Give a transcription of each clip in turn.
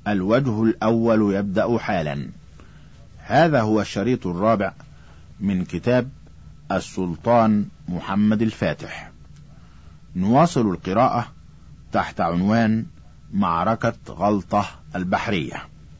الوجه الأول يبدأ حالا. هذا هو الشريط الرابع من كتاب السلطان محمد الفاتح. نواصل القراءة تحت عنوان معركة غلطة البحرية.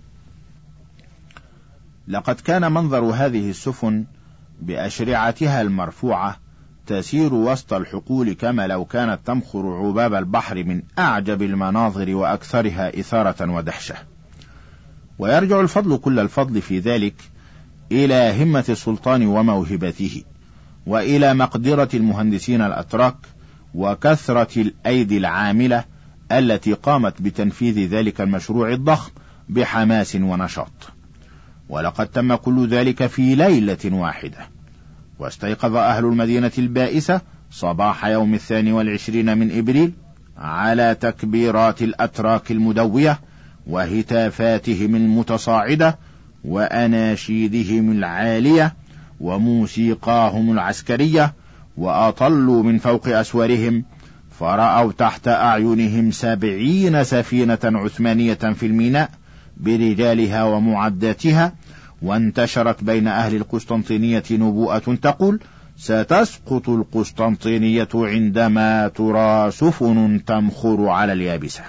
لقد كان منظر هذه السفن بأشرعتها المرفوعة تسير وسط الحقول كما لو كانت تمخر عباب البحر من أعجب المناظر وأكثرها إثارة ودهشة. ويرجع الفضل كل الفضل في ذلك إلى همة السلطان وموهبته، وإلى مقدرة المهندسين الأتراك وكثرة الأيدي العاملة التي قامت بتنفيذ ذلك المشروع الضخم بحماس ونشاط. ولقد تم كل ذلك في ليلة واحدة. واستيقظ أهل المدينة البائسة صباح يوم 22 من إبريل على تكبيرات الأتراك المدوية وهتافاتهم المتصاعدة وأناشيدهم العالية وموسيقاهم العسكرية، وأطلوا من فوق أسوارهم فرأوا تحت أعينهم 70 سفينة عثمانية في الميناء برجالها ومعداتها. وانتشرت بين أهل القسطنطينية نبوءة تقول: ستسقط القسطنطينية عندما ترى سفن تمخر على اليابسة.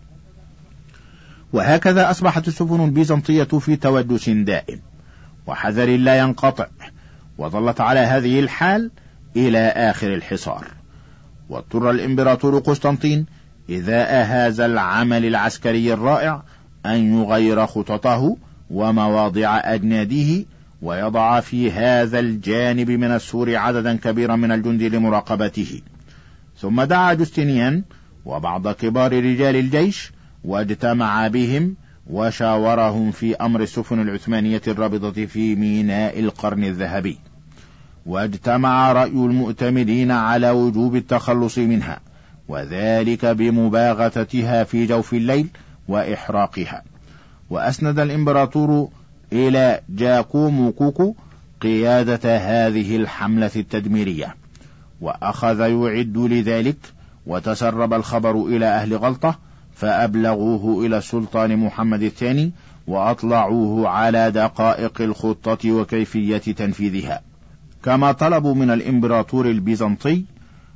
وهكذا أصبحت السفن البيزنطية في توجس دائم وحذر لا ينقطع، وظلت على هذه الحال إلى آخر الحصار. واضطر الإمبراطور قسطنطين إذا هذا العمل العسكري الرائع أن يغير خططه ومواضع أجناده، ويضع في هذا الجانب من السور عددا كبيرا من الجند لمراقبته. ثم دعا جوستنيان وبعض كبار رجال الجيش واجتمع بهم وشاورهم في أمر السفن العثمانية الرابطة في ميناء القرن الذهبي. واجتمع رأي المؤتمرين على وجوب التخلص منها، وذلك بمباغتتها في جوف الليل وإحراقها. وأسند الإمبراطور إلى جاكومو كوكو قيادة هذه الحملة التدميرية، وأخذ يعد لذلك. وتسرب الخبر إلى أهل غلطة فأبلغوه إلى السلطان محمد الثاني وأطلعوه على دقائق الخطة وكيفية تنفيذها، كما طلبوا من الإمبراطور البيزنطي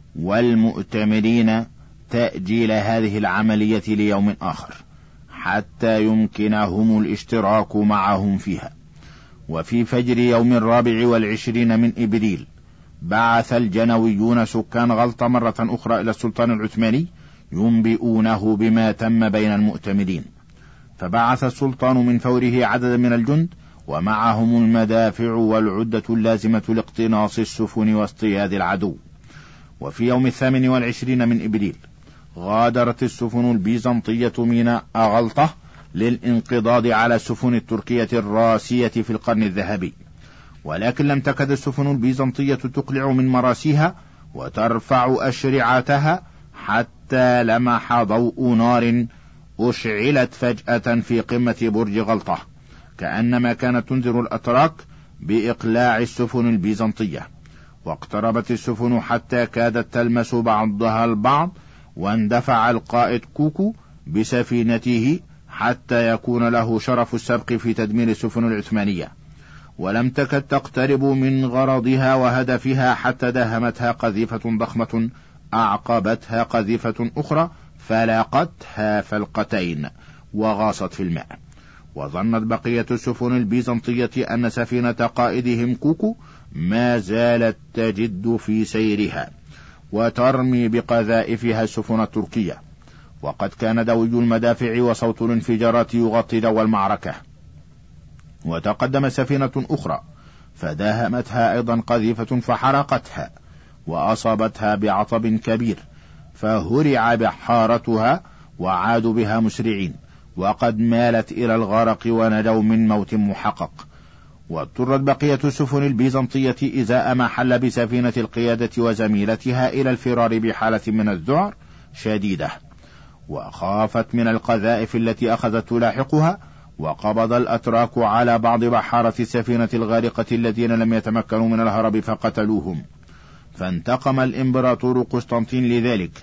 والمؤتمرين تأجيل هذه العملية ليوم آخر حتى يمكنهم الاشتراك معهم فيها. وفي فجر يوم 24 من إبريل بعث الجنويون سكان غلطة مرة أخرى إلى السلطان العثماني ينبئونه بما تم بين المؤتمرين. فبعث السلطان من فوره عددا من الجند ومعهم المدافع والعدة اللازمة لاقتناص السفن واصطياد العدو. وفي يوم 28 من إبريل غادرت السفن البيزنطية ميناء غلطة للانقضاض على السفن التركية الراسية في القرن الذهبي، ولكن لم تكد السفن البيزنطية تقلع من مراسيها وترفع أشرعتها حتى لمح ضوء نار أشعلت فجأة في قمة برج غلطة، كأنما كانت تنذر الأتراك بإقلاع السفن البيزنطية. واقتربت السفن حتى كادت تلمس بعضها البعض، واندفع القائد كوكو بسفينته حتى يكون له شرف السبق في تدمير السفن العثمانية، ولم تكد تقترب من غرضها وهدفها حتى داهمتها قذيفة ضخمة أعقبتها قذيفة أخرى فلاقتها فلقتين وغاصت في الماء. وظنت بقية السفن البيزنطية أن سفينة قائدهم كوكو ما زالت تجد في سيرها وترمي بقذائفها السفن التركية. وقد كان دوي المدافع وصوت الانفجارات يغطي جو المعركة. وتقدم سفينة أخرى فداهمتها أيضا قذيفة فحرقتها وأصابتها بعطب كبير، فهرع بحارتها وعادوا بها مسرعين، وقد مالت إلى الغرق ونجوا من موت محقق. واضطرت بقية السفن البيزنطية إزاء ما حل بسفينة القيادة وزميلتها إلى الفرار بحالة من الذعر شديدة، وخافت من القذائف التي أخذت تلاحقها. وقبض الأتراك على بعض بحارة السفينة الغارقة الذين لم يتمكنوا من الهرب فقتلوهم. فانتقم الإمبراطور قسطنطين لذلك،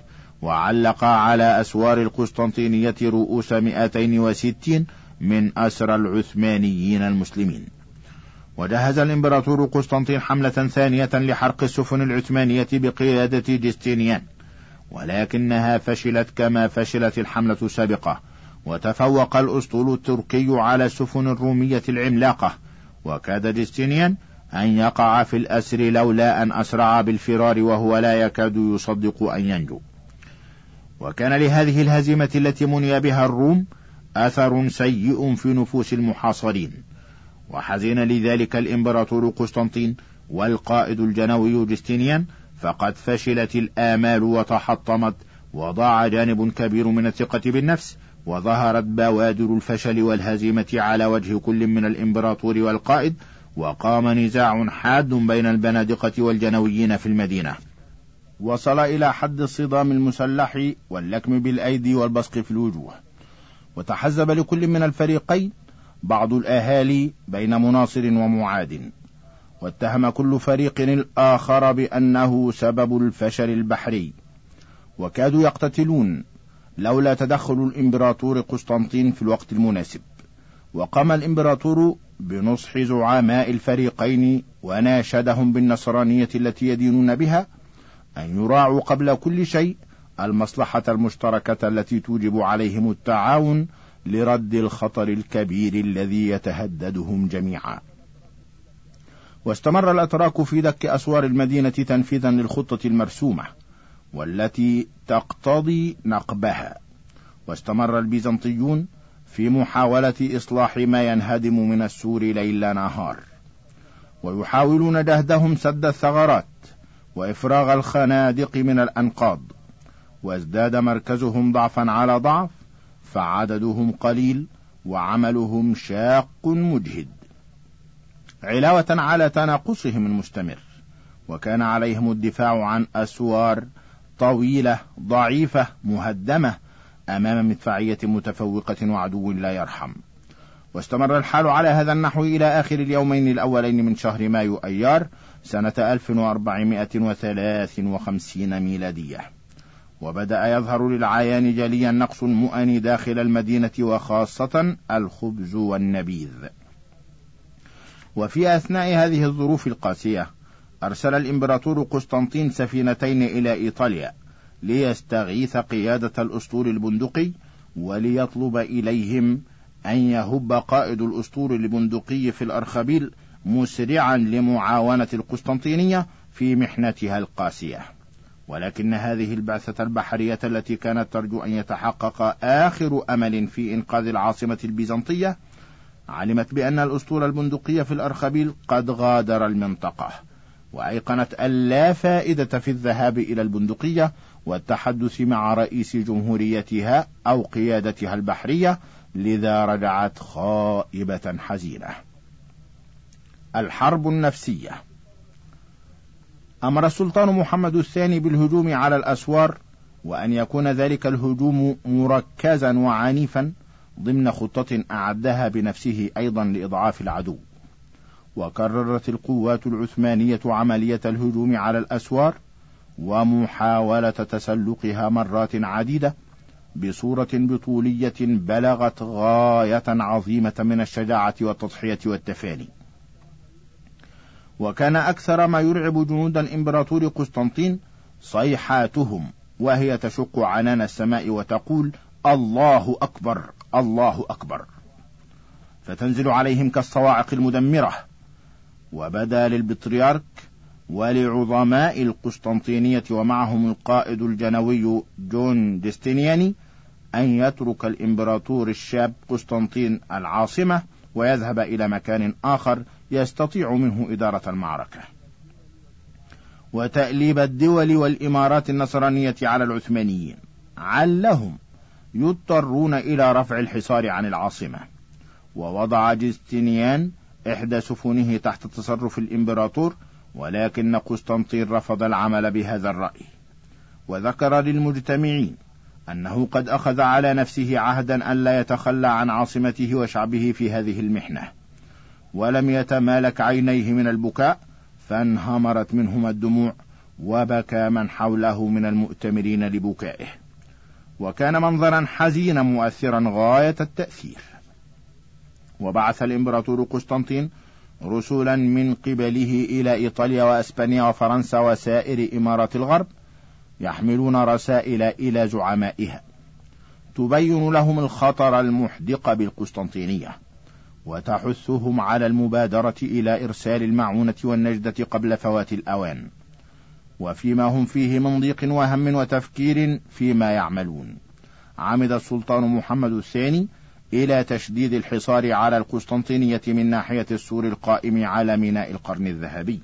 وعلق على أسوار القسطنطينية رؤوس 260 من أسرى العثمانيين المسلمين. وجهز الإمبراطور قسطنطين حملة ثانية لحرق السفن العثمانية بقيادة جستينيان، ولكنها فشلت كما فشلت الحملة السابقة، وتفوق الأسطول التركي على السفن الرومية العملاقة، وكاد جستينيان أن يقع في الأسر لولا أن أسرع بالفرار وهو لا يكاد يصدق أن ينجو. وكان لهذه الهزيمة التي مني بها الروم أثر سيء في نفوس المحاصرين، وحزن لذلك الإمبراطور قسطنطين والقائد الجنوي جستينيان، فقد فشلت الآمال وتحطمت، وضاع جانب كبير من الثقة بالنفس، وظهرت بوادر الفشل والهزيمة على وجه كل من الإمبراطور والقائد، وقام نزاع حاد بين البنادقة والجنويين في المدينة، وصل إلى حد الصدام المسلح واللكم بالأيدي والبصق في الوجوه، وتحزب لكل من الفريقين بعض الأهالي بين مناصر ومعاد، واتهم كل فريق الآخر بأنه سبب الفشل البحري، وكادوا يقتتلون لولا تدخل الإمبراطور قسطنطين في الوقت المناسب. وقام الإمبراطور بنصح زعماء الفريقين وناشدهم بالنصرانية التي يدينون بها أن يراعوا قبل كل شيء المصلحة المشتركة التي توجب عليهم التعاون لرد الخطر الكبير الذي يتهددهم جميعا. واستمر الأتراك في دك أسوار المدينة تنفيذا للخطة المرسومة والتي تقتضي نقبها، واستمر البيزنطيون في محاولة إصلاح ما ينهدم من السور ليل نهار، ويحاولون جهدهم سد الثغرات وإفراغ الخنادق من الأنقاض، وازداد مركزهم ضعفا على ضعف، فعددهم قليل وعملهم شاق مجهد، علاوة على تناقصهم المستمر. وكان عليهم الدفاع عن أسوار طويلة ضعيفة مهدمة أمام مدفعية متفوقة وعدو لا يرحم. واستمر الحال على هذا النحو إلى آخر اليومين الأولين من شهر مايو أيار سنة 1453 ميلادية، وبدأ يظهر للعيان جليا نقص المؤن داخل المدينة، وخاصة الخبز والنبيذ. وفي أثناء هذه الظروف القاسية أرسل الإمبراطور قسطنطين سفينتين إلى إيطاليا ليستغيث قيادة الأسطول البندقي، وليطلب إليهم أن يهب قائد الأسطول البندقي في الأرخبيل مسرعا لمعاونة القسطنطينية في محنتها القاسية. ولكن هذه البعثة البحرية التي كانت ترجو أن يتحقق آخر أمل في إنقاذ العاصمة البيزنطية علمت بأن الأسطول البندقي في الأرخبيل قد غادر المنطقة، وأيقنت أن لا فائدة في الذهاب إلى البندقية والتحدث مع رئيس جمهوريتها أو قيادتها البحرية، لذا رجعت خائبة حزينة. الحرب النفسية. أمر السلطان محمد الثاني بالهجوم على الأسوار، وأن يكون ذلك الهجوم مركزا وعنيفا ضمن خطة أعدها بنفسه أيضا لإضعاف العدو. وكررت القوات العثمانية عملية الهجوم على الأسوار ومحاولة تسلقها مرات عديدة بصورة بطولية بلغت غاية عظيمة من الشجاعة والتضحية والتفاني. وكان أكثر ما يرعب جنود الإمبراطور قسطنطين صيحاتهم، وهي تشق عنان السماء وتقول الله أكبر الله أكبر، فتنزل عليهم كالصواعق المدمرة. وبدا للبطريرك ولعظماء القسطنطينية ومعهم القائد الجنوي جون جستينياني أن يترك الإمبراطور الشاب قسطنطين العاصمة ويذهب إلى مكان آخر يستطيع منه إدارة المعركة، وتأليب الدول والإمارات النصرانية على العثمانيين علهم يضطرون إلى رفع الحصار عن العاصمة. ووضع جستينيان إحدى سفنه تحت تصرف الإمبراطور، ولكن قسطنطين رفض العمل بهذا الرأي، وذكر للمجتمعين أنه قد أخذ على نفسه عهدا أن لا يتخلى عن عاصمته وشعبه في هذه المحنة، ولم يتمالك عينيه من البكاء فانهمرت منهما الدموع، وبكى من حوله من المؤتمرين لبكائه، وكان منظرا حزينا مؤثرا غاية التأثير. وبعث الإمبراطور قسطنطين رسلا من قبله إلى إيطاليا وأسبانيا وفرنسا وسائر إمارات الغرب، يحملون رسائل إلى زعمائها تبين لهم الخطر المحدق بالقسطنطينية، وتحثهم على المبادرة إلى إرسال المعونة والنجدة قبل فوات الأوان، وفيما هم فيه من ضيق وهم وتفكير فيما يعملون. عمد السلطان محمد الثاني إلى تشديد الحصار على القسطنطينية من ناحية السور القائم على ميناء القرن الذهبي،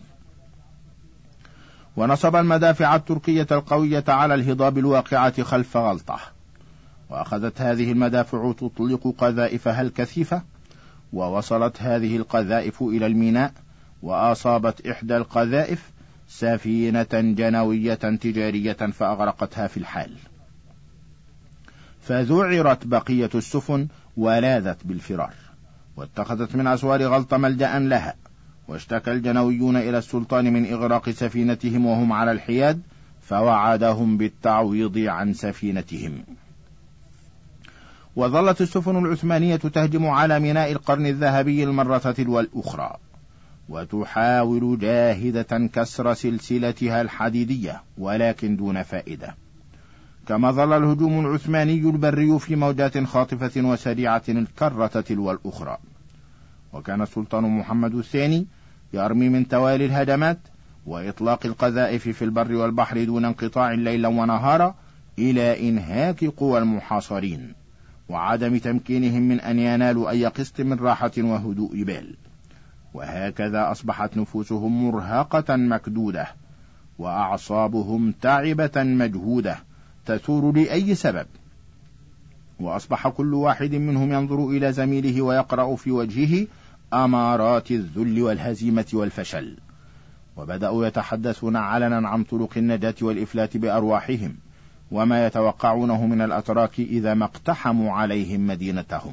ونصب المدافع التركية القوية على الهضاب الواقعة خلف غلطة، وأخذت هذه المدافع تطلق قذائفها الكثيفة، ووصلت هذه القذائف إلى الميناء، وأصابت إحدى القذائف سفينة جنوية تجارية فأغرقتها في الحال، فذعرت بقية السفن ولاذت بالفرار، واتخذت من أسوار غلطة ملجأ لها. واشتكى الجنويون إلى السلطان من إغراق سفينتهم وهم على الحياد، فوعدهم بالتعويض عن سفينتهم. وظلت السفن العثمانية تهجم على ميناء القرن الذهبي المرة تلو الأخرى، وتحاول جاهدة كسر سلسلتها الحديدية، ولكن دون فائدة. كما ظل الهجوم العثماني البري في موجات خاطفة وسريعة الكرة تلو الأخرى، وكان السلطان محمد الثاني يرمي من توالي الهجمات وإطلاق القذائف في البر والبحر دون انقطاع ليلا ونهارا إلى إنهاك قوى المحاصرين، وعدم تمكينهم من أن ينالوا أي قسط من راحة وهدوء بال. وهكذا أصبحت نفوسهم مرهقة مكدودة، وأعصابهم تعبة مجهودة تثور لأي سبب، وأصبح كل واحد منهم ينظر إلى زميله ويقرأ في وجهه أمارات الذل والهزيمة والفشل، وبدأوا يتحدثون علنا عن طرق النجاة والإفلات بأرواحهم، وما يتوقعونه من الأتراك إذا ما اقتحموا عليهم مدينتهم.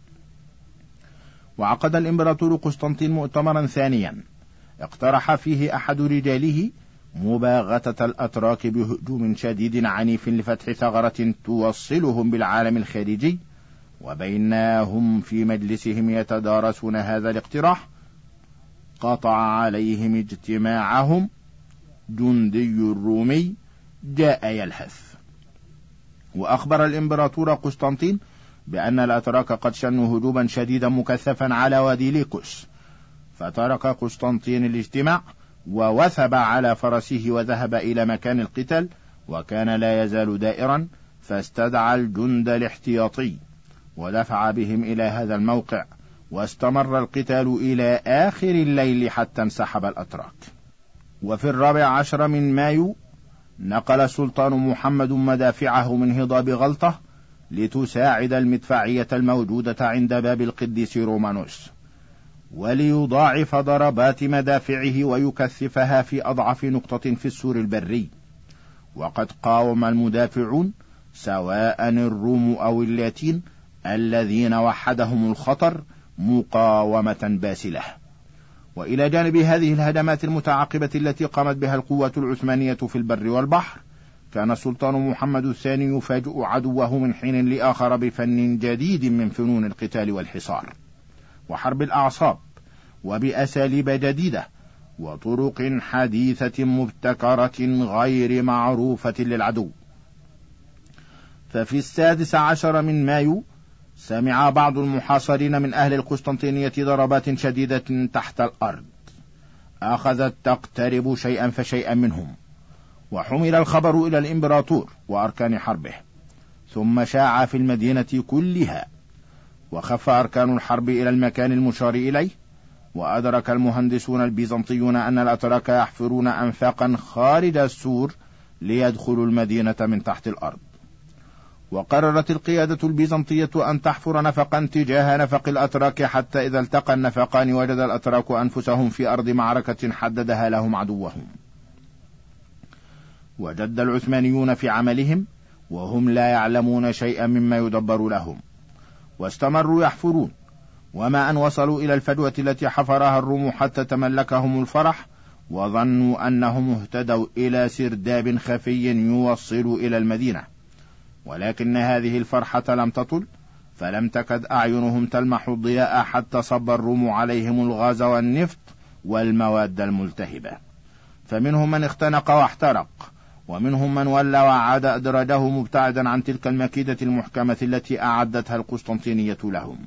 وعقد الإمبراطور قسطنطين مؤتمرا ثانيا اقترح فيه أحد رجاله مباغتة الأتراك بهجوم شديد عنيف لفتح ثغرة توصلهم بالعالم الخارجي. وبينهم في مجلسهم يتدارسون هذا الاقتراح، قطع عليهم اجتماعهم جندي رومي جاء يلهث، وأخبر الإمبراطور قسطنطين بأن الأتراك قد شنوا هجوما شديدا مكثفا على وادي ليكوس، فترك قسطنطين الاجتماع ووثب على فرسه وذهب إلى مكان القتال، وكان لا يزال دائرا، فاستدعى الجند الاحتياطي ودفع بهم إلى هذا الموقع، واستمر القتال إلى آخر الليل حتى انسحب الأتراك. وفي 14 من مايو نقل السلطان محمد مدافعه من هضاب غلطة لتساعد المدفعية الموجودة عند باب القديس رومانوس، وليضاعف ضربات مدافعه ويكثفها في أضعف نقطة في السور البري. وقد قاوم المدافعون سواء الروم أو اللاتين الذين وحدهم الخطر مقاومة باسلة. وإلى جانب هذه الهجمات المتعاقبة التي قامت بها القوة العثمانية في البر والبحر، كان السلطان محمد الثاني يفاجئ عدوه من حين لآخر بفن جديد من فنون القتال والحصار وحرب الأعصاب، وبأساليب جديدة وطرق حديثة مبتكرة غير معروفة للعدو. ففي 16 من مايو سمع بعض المحاصرين من أهل القسطنطينية ضربات شديدة تحت الأرض أخذت تقترب شيئا فشيئا منهم، وحمل الخبر إلى الإمبراطور وأركان حربه، ثم شاع في المدينة كلها، وخف أركان الحرب إلى المكان المشار إليه. وأدرك المهندسون البيزنطيون أن الأتراك يحفرون أنفاقا خارج السور ليدخلوا المدينة من تحت الأرض، وقررت القيادة البيزنطية أن تحفر نفقا تجاه نفق الأتراك، حتى إذا التقى النفقان وجد الأتراك أنفسهم في أرض معركة حددها لهم عدوهم. وجد العثمانيون في عملهم وهم لا يعلمون شيئا مما يدبر لهم، واستمروا يحفرون، وما أن وصلوا إلى الفجوة التي حفرها الروم حتى تملكهم الفرح وظنوا أنهم اهتدوا إلى سرداب خفي يوصل إلى المدينة، ولكن هذه الفرحة لم تطل، فلم تكد أعينهم تلمح الضياء حتى صب الروم عليهم الغاز والنفط والمواد الملتهبة، فمنهم من اختنق واحترق، ومنهم من ولى وعاد أدرجه مبتعدا عن تلك المكيدة المحكمة التي أعدتها القسطنطينية لهم.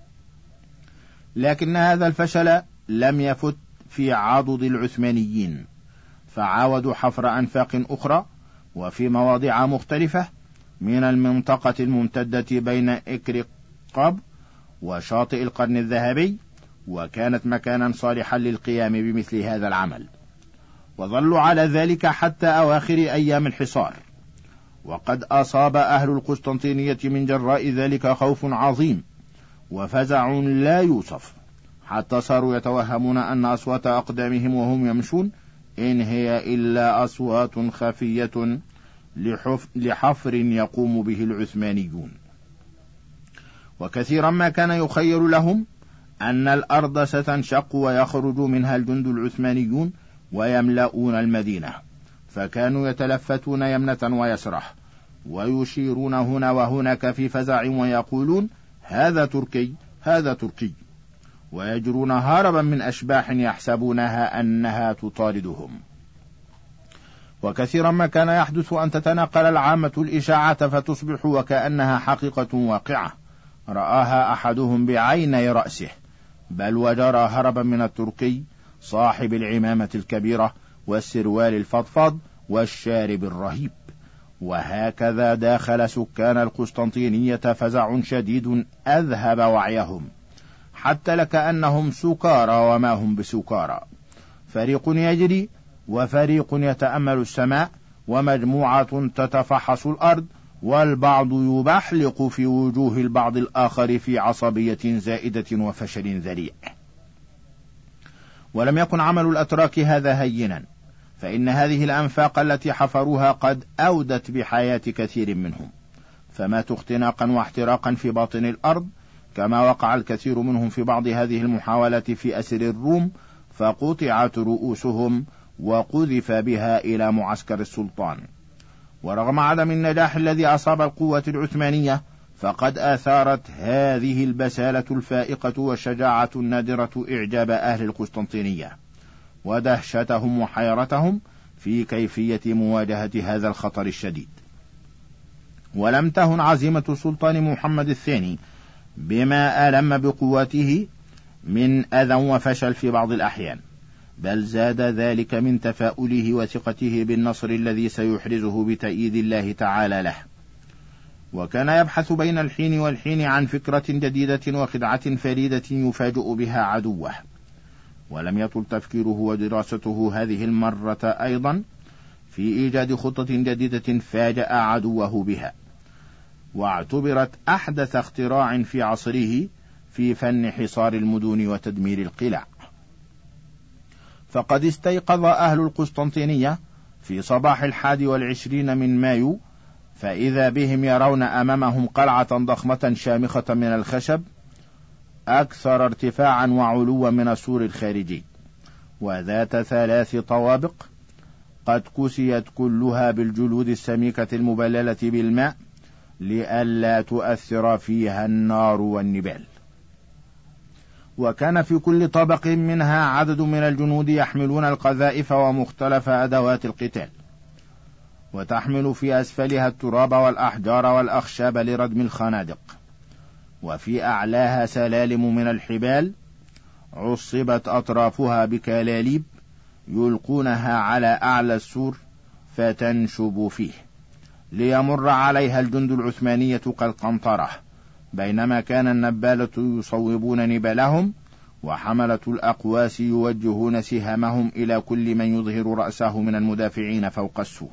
لكن هذا الفشل لم يفت في عضد العثمانيين، فعاودوا حفر أنفاق أخرى وفي مواضع مختلفة من المنطقة الممتدة بين إكرقاب وشاطئ القرن الذهبي، وكانت مكانا صالحا للقيام بمثل هذا العمل، وظلوا على ذلك حتى أواخر أيام الحصار. وقد أصاب أهل القسطنطينية من جراء ذلك خوف عظيم وفزع لا يوصف، حتى صاروا يتوهمون أن أصوات أقدامهم وهم يمشون إن هي إلا أصوات خفية لحفر يقوم به العثمانيون. وكثيرا ما كان يخيل لهم أن الأرض ستنشق ويخرج منها الجند العثمانيون ويملؤون المدينة، فكانوا يتلفتون يمنة ويسرة ويشيرون هنا وهناك في فزع ويقولون هذا تركي هذا تركي، ويجرون هاربا من أشباح يحسبونها أنها تطاردهم. وكثيرا ما كان يحدث أن تتناقل العامة الإشاعة فتصبح وكأنها حقيقة واقعة رآها أحدهم بعيني رأسه، بل وجرى هربا من التركي صاحب العمامة الكبيرة والسروال الفضفاض والشارب الرهيب. وهكذا داخل سكان القسطنطينية فزع شديد أذهب وعيهم، حتى لكأنهم سكارى وما هم بسكارى، فريق يجري وفريق يتأمل السماء، ومجموعة تتفحص الأرض، والبعض يبحلق في وجوه البعض الآخر في عصبية زائدة وفشل ذريع. ولم يكن عمل الأتراك هذا هينا، فإن هذه الأنفاق التي حفروها قد أودت بحياة كثير منهم، فماتوا اختناقا واحتراقا في باطن الأرض، كما وقع الكثير منهم في بعض هذه المحاولات في أسر الروم، فقطعت رؤوسهم وقذف بها إلى معسكر السلطان. ورغم عدم النجاح الذي أصاب القوة العثمانية، فقد أثارت هذه البسالة الفائقة والشجاعة النادرة إعجاب أهل القسطنطينية ودهشتهم وحيرتهم في كيفية مواجهة هذا الخطر الشديد. ولم تهن عزيمة السلطان محمد الثاني بما ألم بقوته من أذى وفشل في بعض الأحيان، بل زاد ذلك من تفاؤله وثقته بالنصر الذي سيحرزه بتأييد الله تعالى له. وكان يبحث بين الحين والحين عن فكرة جديدة وخدعة فريدة يفاجئ بها عدوه، ولم يطل تفكيره ودراسته هذه المرة أيضا في إيجاد خطة جديدة فاجأ عدوه بها، واعتبرت أحدث اختراع في عصره في فن حصار المدن وتدمير القلاع. فقد استيقظ أهل القسطنطينية في صباح 21 من مايو، فإذا بهم يرون أمامهم قلعة ضخمة شامخة من الخشب أكثر ارتفاعا وعلوا من السور الخارجي، وذات 3 طوابق قد كسيت كلها بالجلود السميكة المبللة بالماء لئلا تؤثر فيها النار والنبال. وكان في كل طبق منها عدد من الجنود يحملون القذائف ومختلف أدوات القتال، وتحمل في أسفلها التراب والأحجار والأخشاب لردم الخنادق، وفي أعلاها سلالم من الحبال عصبت أطرافها بكلاليب يلقونها على أعلى السور فتنشب فيه، ليمر عليها الجند العثمانية كالقنطرة، بينما كان النبالة يصوبون نبالهم، وحملة الأقواس يوجهون سهامهم إلى كل من يظهر رأسه من المدافعين فوق السور.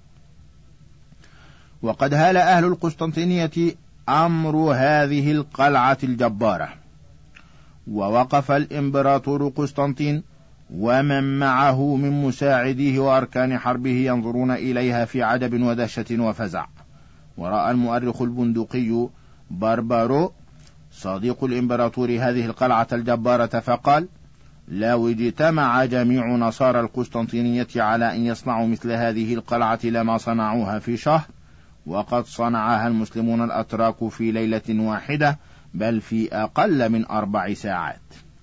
وقد هال أهل القسطنطينية أمر هذه القلعة الجبارة، ووقف الإمبراطور قسطنطين ومن معه من مساعديه وأركان حربه ينظرون إليها في عجب ودهشة وفزع. ورأى المؤرخ البندقي باربارو صديق الإمبراطور هذه القلعة الجبارة فقال: لو اجتمع جميع نصارى القسطنطينية على أن يصنعوا مثل هذه القلعة لما صنعوها في شهر، وقد صنعها المسلمون الأتراك في ليلة واحدة، بل في أقل من 4 ساعات.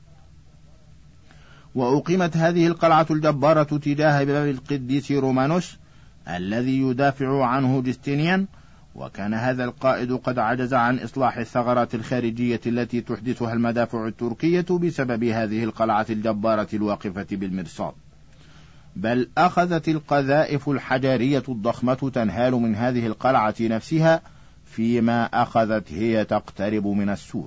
وأقيمت هذه القلعة الجبارة تجاه باب القديس رومانوس الذي يدافع عنه جستينيان، وكان هذا القائد قد عجز عن إصلاح الثغرات الخارجية التي تحدثها المدافع التركية بسبب هذه القلعة الجبارة الواقفة بالمرصاد، بل أخذت القذائف الحجرية الضخمة تنهال من هذه القلعة نفسها، فيما أخذت هي تقترب من السور.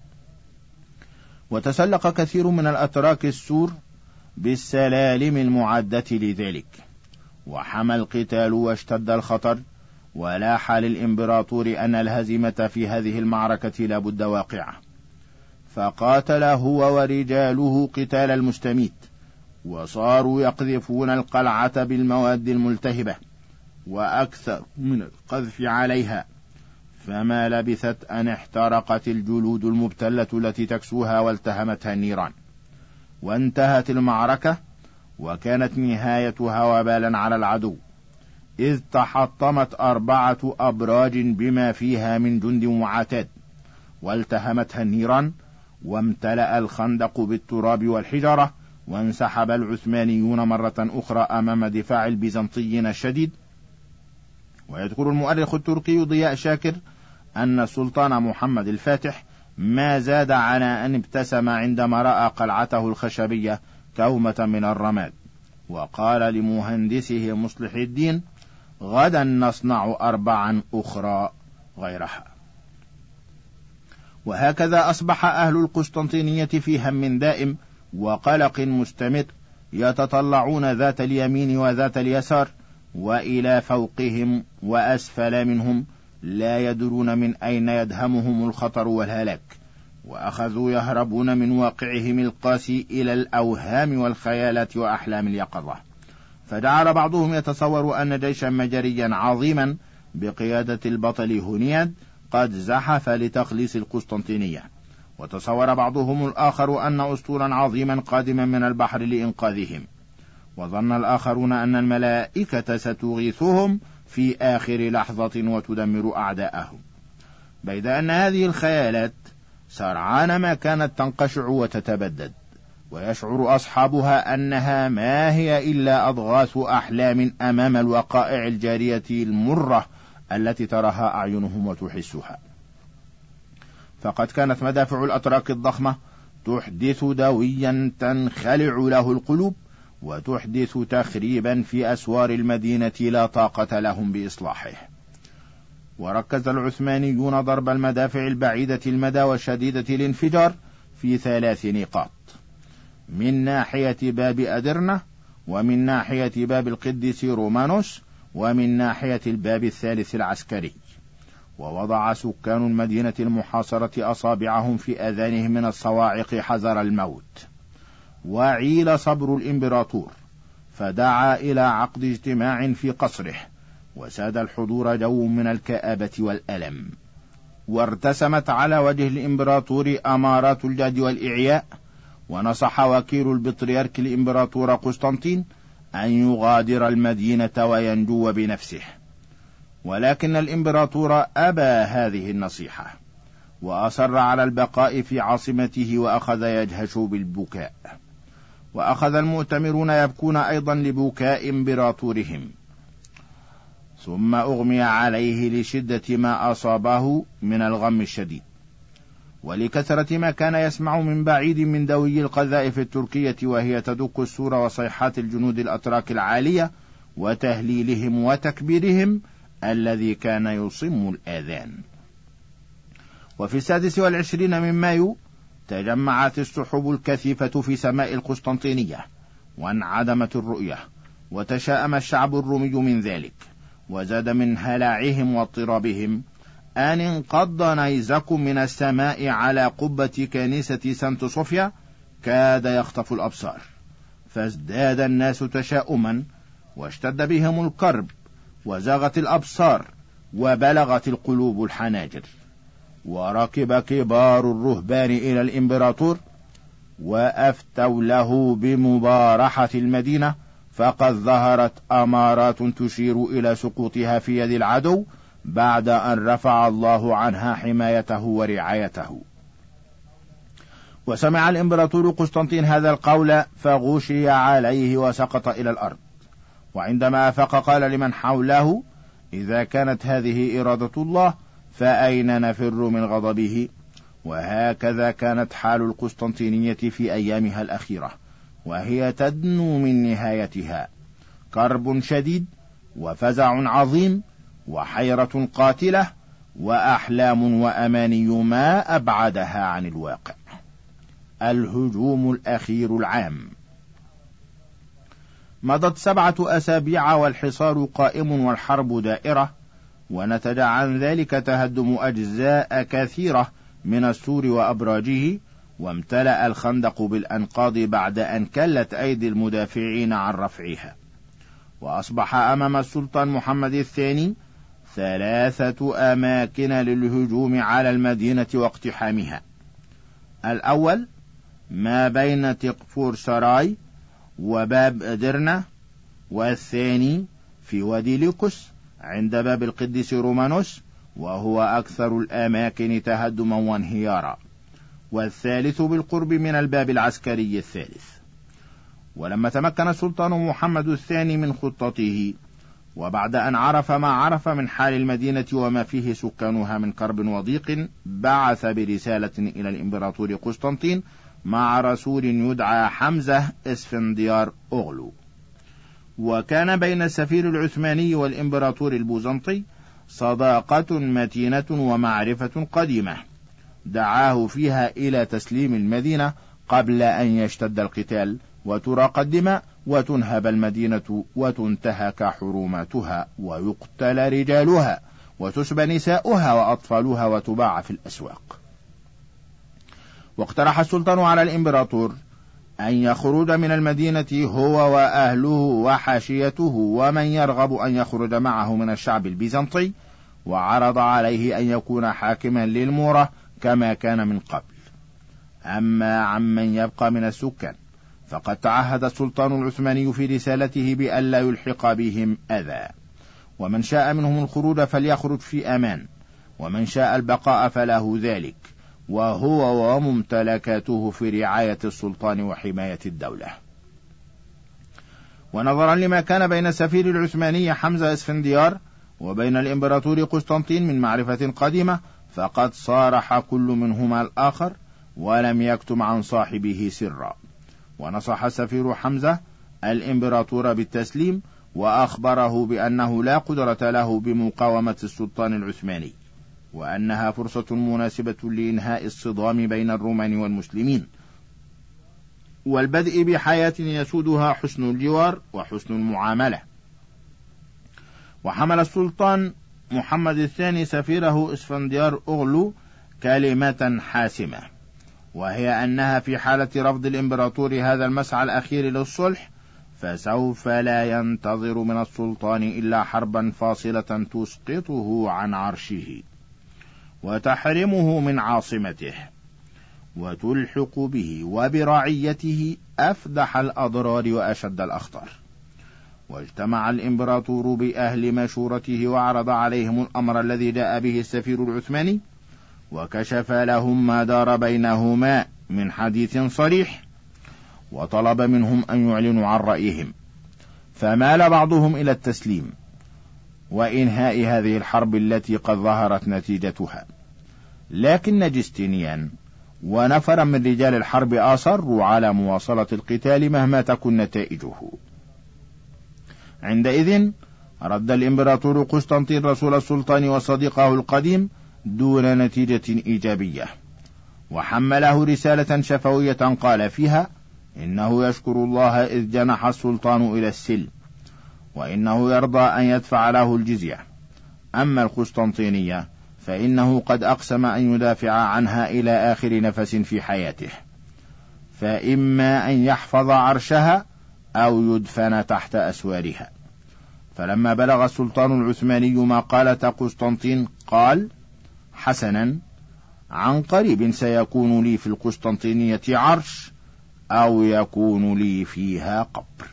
وتسلق كثير من الأتراك السور بالسلالم المعدة لذلك، وحمى القتال واشتد الخطر، ولاح للإمبراطور أن الهزيمة في هذه المعركة لا بد واقعة، فقاتل هو ورجاله قتال المستميت، وصاروا يقذفون القلعة بالمواد الملتهبة وأكثر من القذف عليها، فما لبثت أن احترقت الجلود المبتلة التي تكسوها والتهمتها النيران، وانتهت المعركة، وكانت نهايتها وبالا على العدو، إذ تحطمت 4 أبراج بما فيها من جند وعتاد، والتهمتها النيران، وامتلأ الخندق بالتراب والحجرة، وانسحب العثمانيون مرة أخرى أمام دفاع البيزنطيين الشديد. ويذكر المؤرخ التركي ضياء شاكر أن السلطان محمد الفاتح ما زاد على أن ابتسم عندما رأى قلعته الخشبية كومة من الرماد، وقال لمهندسه مصلح الدين: غدا نصنع 4 أخرى غيرها. وهكذا أصبح أهل القسطنطينية في هم دائم وقلق مستمر، يتطلعون ذات اليمين وذات اليسار، وإلى فوقهم وأسفل منهم، لا يدرون من أين يدهمهم الخطر والهلاك، وأخذوا يهربون من واقعهم القاسي إلى الأوهام والخيالات وأحلام اليقظة. فجعل بعضهم يتصور أن جيشا مجريا عظيما بقيادة البطل هنياد قد زحف لتخليص القسطنطينية، وتصور بعضهم الآخر أن أسطولا عظيما قادما من البحر لإنقاذهم، وظن الآخرون أن الملائكة ستغيثهم في آخر لحظة وتدمر أعداءهم، بيد أن هذه الخيالات سرعان ما كانت تنقشع وتتبدد، ويشعر أصحابها أنها ما هي إلا أضغاث أحلام أمام الوقائع الجارية المرة التي تراها أعينهم وتحسها. فقد كانت مدافع الأتراك الضخمة تحدث دويا تنخلع له القلوب، وتحدث تخريبا في أسوار المدينة لا طاقة لهم بإصلاحه. وركز العثمانيون ضرب المدافع البعيدة المدى وشديدة الانفجار في 3 نقاط: من ناحية باب أدرنة، ومن ناحية باب القديس رومانوس، ومن ناحية الباب الثالث العسكري. ووضع سكان المدينة المحاصرة أصابعهم في آذانهم من الصواعق حذر الموت. وعيل صبر الإمبراطور، فدعا إلى عقد اجتماع في قصره، وساد الحضور جو من الكآبة والألم، وارتسمت على وجه الإمبراطور أمارات الجهد والإعياء، ونصح وكيل البطريرك الإمبراطور قسطنطين أن يغادر المدينة وينجو بنفسه، ولكن الإمبراطور أبى هذه النصيحة، وأصر على البقاء في عاصمته، وأخذ يجهش بالبكاء. وأخذ المؤتمرون يبكون أيضا لبكاء إمبراطورهم، ثم أغمي عليه لشدة ما أصابه من الغم الشديد، ولكثرة ما كان يسمع من بعيد من دوي القذائف التركية وهي تدك السور وصيحات الجنود الأتراك العالية وتهليلهم وتكبيرهم الذي كان يصم الآذان. وفي 26 من مايو تجمعت السحب الكثيفة في سماء القسطنطينية، وانعدمت الرؤية، وتشاءم الشعب الرومي من ذلك، وزاد من هلاعهم واضطرابهم أن انقض نيزك من السماء على قبة كنيسة سانت صوفيا كاد يخطف الأبصار، فازداد الناس تشاؤما، واشتد بهم الكرب، وزاغت الأبصار، وبلغت القلوب الحناجر. وركب كبار الرهبان إلى الإمبراطور، وأفتوا له بمبارحة المدينة، فقد ظهرت أمارات تشير إلى سقوطها في يد العدو بعد أن رفع الله عنها حمايته ورعايته. وسمع الإمبراطور قسطنطين هذا القول فغشي عليه وسقط إلى الأرض، وعندما أفاق قال لمن حوله: إذا كانت هذه إرادة الله فأين نفر من غضبه؟ وهكذا كانت حال القسطنطينية في أيامها الأخيرة، وهي تدنو من نهايتها، كرب شديد وفزع عظيم وحيرة قاتلة وأحلام وأماني ما أبعدها عن الواقع. الهجوم الأخير العام. مضت 7 أسابيع والحصار قائم والحرب دائرة، ونتج عن ذلك تهدم أجزاء كثيرة من السور وأبراجه، وامتلأ الخندق بالأنقاض بعد أن كلت أيدي المدافعين عن رفعها. وأصبح أمام السلطان محمد الثاني 3 أماكن للهجوم على المدينة واقتحامها: الأول ما بين تقفور سراي وباب درنة، والثاني في وادي ليكوس عند باب القديس رومانوس، وهو أكثر الأماكن تهدما وانهيارا، والثالث بالقرب من الباب العسكري الثالث. ولما تمكن السلطان محمد الثاني من خطته، وبعد أن عرف ما عرف من حال المدينة وما فيه سكانها من كرب وضيق، بعث برسالة إلى الإمبراطور قسطنطين مع رسول يدعى حمزة اسفنديار أغلو. وكان بين السفير العثماني والإمبراطور البوزنطي صداقة متينة ومعرفة قديمة، دعاه فيها إلى تسليم المدينة قبل أن يشتد القتال وتراق الدماء وتنهب المدينة وتنتهك حرماتها ويقتل رجالها وتسبى نساؤها وأطفالها وتباع في الأسواق. واقترح السلطان على الإمبراطور أن يخرج من المدينة هو وأهله وحاشيته ومن يرغب أن يخرج معه من الشعب البيزنطي، وعرض عليه أن يكون حاكما للمورة كما كان من قبل. أما عمن يبقى من السكان فقد تعهد السلطان العثماني في رسالته بألا يلحق بهم أذى، ومن شاء منهم الخروج فليخرج في أمان، ومن شاء البقاء فله ذلك، وهو وممتلكاته في رعاية السلطان وحماية الدولة. ونظرا لما كان بين السفير العثماني حمزة اسفنديار وبين الإمبراطور قسطنطين من معرفة قديمة، فقد صارح كل منهما الآخر ولم يكتم عن صاحبه سرا. ونصح السفير حمزة الإمبراطور بالتسليم، وأخبره بأنه لا قدرة له بمقاومة السلطان العثماني، وأنها فرصة مناسبة لإنهاء الصدام بين الرومان والمسلمين، والبدء بحياة يسودها حسن الجوار وحسن المعاملة. وحمل السلطان محمد الثاني سفيره اسفنديار أغلو كلمة حاسمة، وهي أنها في حالة رفض الإمبراطور هذا المسعى الأخير للصلح، فسوف لا ينتظر من السلطان إلا حربا فاصلة تسقطه عن عرشه وتحرمه من عاصمته، وتلحق به وبرعيته أفدح الأضرار وأشد الأخطار. واجتمع الإمبراطور بأهل مشورته وعرض عليهم الأمر الذي جاء به السفير العثماني، وكشف لهم ما دار بينهما من حديث صريح، وطلب منهم أن يعلنوا عن رأيهم، فمال بعضهم إلى التسليم وإنهاء هذه الحرب التي قد ظهرت نتيجتها. لكن جستنيان ونفرا من رجال الحرب أصروا على مواصلة القتال مهما تكن نتائجه. عندئذ رد الإمبراطور قسطنطين رسول السلطان وصديقه القديم دون نتيجة إيجابية، وحمله رسالة شفوية قال فيها إنه يشكر الله إذ جنح السلطان إلى السلم، وإنه يرضى أن يدفع له الجزية. أما القسطنطينية فإنه قد أقسم أن يدافع عنها إلى آخر نفس في حياته، فإما أن يحفظ عرشها أو يدفن تحت أسوارها. فلما بلغ السلطان العثماني مقالة قسطنطين قال: حسنا، عن قريب سيكون لي في القسطنطينية عرش أو يكون لي فيها قبر.